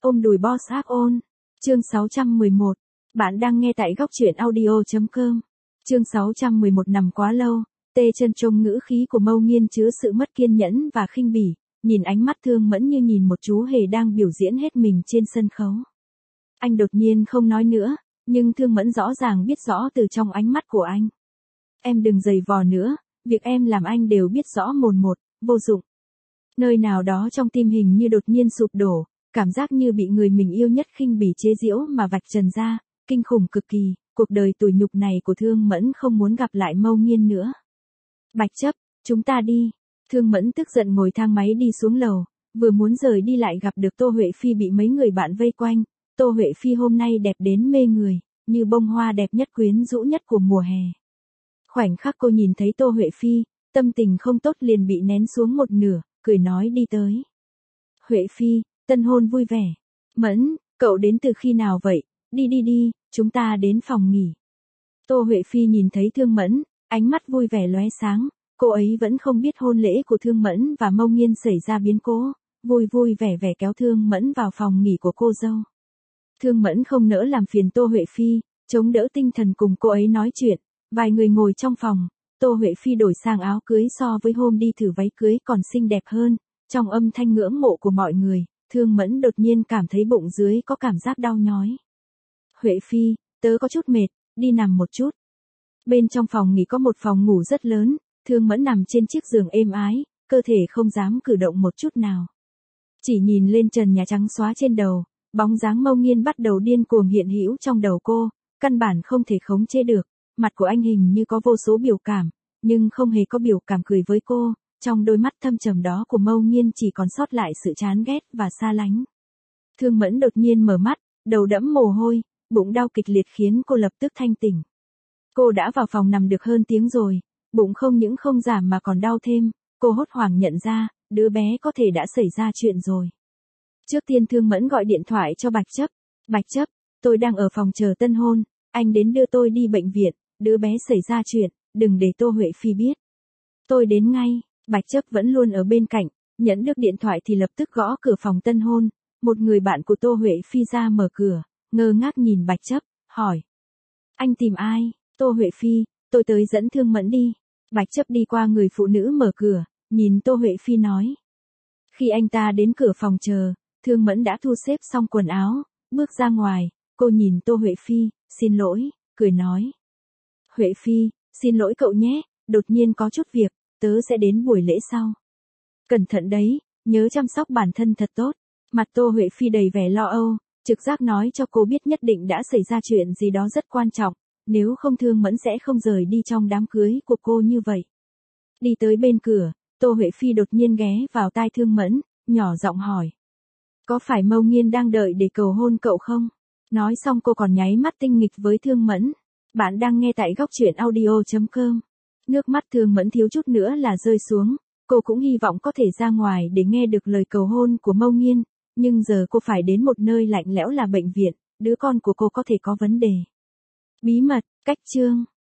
Ôm đùi boss áp ôn. Chương 611. Bạn đang nghe tại góc truyện audio.com. Chương 611 nằm quá lâu, tê chân trông ngữ khí của Mâu Nghiên chứa sự mất kiên nhẫn và khinh bỉ, nhìn ánh mắt Thương Mẫn như nhìn một chú hề đang biểu diễn hết mình trên sân khấu. Anh đột nhiên không nói nữa, nhưng Thương Mẫn rõ ràng biết rõ từ trong ánh mắt của anh. Em đừng giày vò nữa, việc em làm anh đều biết rõ mồn một, vô dụng. Nơi nào đó trong tim hình như đột nhiên sụp đổ, cảm giác như bị người mình yêu nhất khinh bỉ chế giễu mà vạch trần ra, kinh khủng cực kỳ, cuộc đời tủi nhục này của Thương Mẫn không muốn gặp lại Mâu Nghiên nữa. Bạch Chấp, chúng ta đi. Thương Mẫn tức giận ngồi thang máy đi xuống lầu, vừa muốn rời đi lại gặp được Tô Huệ Phi bị mấy người bạn vây quanh. Tô Huệ Phi hôm nay đẹp đến mê người, như bông hoa đẹp nhất quyến rũ nhất của mùa hè. Khoảnh khắc cô nhìn thấy Tô Huệ Phi, tâm tình không tốt liền bị nén xuống một nửa, cười nói đi tới. Huệ Phi, tân hôn vui vẻ. Mẫn, cậu đến từ khi nào vậy? Đi, chúng ta đến phòng nghỉ. Tô Huệ Phi nhìn thấy Thương Mẫn, ánh mắt vui vẻ lóe sáng, cô ấy vẫn không biết hôn lễ của Thương Mẫn và Mâu Nghiên xảy ra biến cố, vui vẻ kéo Thương Mẫn vào phòng nghỉ của cô dâu. Thương Mẫn không nỡ làm phiền Tô Huệ Phi, chống đỡ tinh thần cùng cô ấy nói chuyện, vài người ngồi trong phòng, Tô Huệ Phi đổi sang áo cưới so với hôm đi thử váy cưới còn xinh đẹp hơn, trong âm thanh ngưỡng mộ của mọi người, Thương Mẫn đột nhiên cảm thấy bụng dưới có cảm giác đau nhói. Huệ Phi, tớ có chút mệt, đi nằm một chút. Bên trong phòng nghỉ có một phòng ngủ rất lớn, Thương Mẫn nằm trên chiếc giường êm ái, cơ thể không dám cử động một chút nào. Chỉ nhìn lên trần nhà trắng xóa trên đầu, bóng dáng Mâu Nghiên bắt đầu điên cuồng hiện hữu trong đầu cô, căn bản không thể khống chế được, mặt của anh hình như có vô số biểu cảm, nhưng không hề có biểu cảm cười với cô, trong đôi mắt thâm trầm đó của Mâu Nghiên chỉ còn sót lại sự chán ghét và xa lánh. Thương Mẫn đột nhiên mở mắt, đầu đẫm mồ hôi, bụng đau kịch liệt khiến cô lập tức thanh tỉnh. Cô đã vào phòng nằm được hơn tiếng rồi, bụng không những không giảm mà còn đau thêm, cô hốt hoảng nhận ra, đứa bé có thể đã xảy ra chuyện rồi. Trước tiên Thương Mẫn gọi điện thoại cho Bạch Chấp. Bạch Chấp, tôi đang ở phòng chờ tân hôn, anh đến đưa tôi đi bệnh viện, đứa bé xảy ra chuyện, đừng để Tô Huệ Phi biết. Tôi đến ngay. Bạch Chấp vẫn luôn ở bên cạnh, nhận được điện thoại thì lập tức gõ cửa phòng tân hôn, một người bạn của Tô Huệ Phi ra mở cửa, ngơ ngác nhìn Bạch Chấp, hỏi. Anh tìm ai? Tô Huệ Phi, tôi tới dẫn Thương Mẫn đi. Bạch Chấp đi qua người phụ nữ mở cửa, nhìn Tô Huệ Phi nói. Khi anh ta đến cửa phòng chờ, Thương Mẫn đã thu xếp xong quần áo, bước ra ngoài, cô nhìn Tô Huệ Phi, xin lỗi, cười nói. Huệ Phi, xin lỗi cậu nhé, đột nhiên có chút việc, tớ sẽ đến buổi lễ sau. Cẩn thận đấy, nhớ chăm sóc bản thân thật tốt. Mặt Tô Huệ Phi đầy vẻ lo âu, trực giác nói cho cô biết nhất định đã xảy ra chuyện gì đó rất quan trọng, nếu không Thương Mẫn sẽ không rời đi trong đám cưới của cô như vậy. Đi tới bên cửa, Tô Huệ Phi đột nhiên ghé vào tai Thương Mẫn, nhỏ giọng hỏi. Có phải Mâu Nghiên đang đợi để cầu hôn cậu không? Nói xong cô còn nháy mắt tinh nghịch với Thương Mẫn. Bạn đang nghe tại góc truyện audio.com. Nước mắt Thương Mẫn thiếu chút nữa là rơi xuống, cô cũng hy vọng có thể ra ngoài để nghe được lời cầu hôn của Mâu Nghiên, nhưng giờ cô phải đến một nơi lạnh lẽo là bệnh viện, đứa con của cô có thể có vấn đề. Bí mật, cách chương.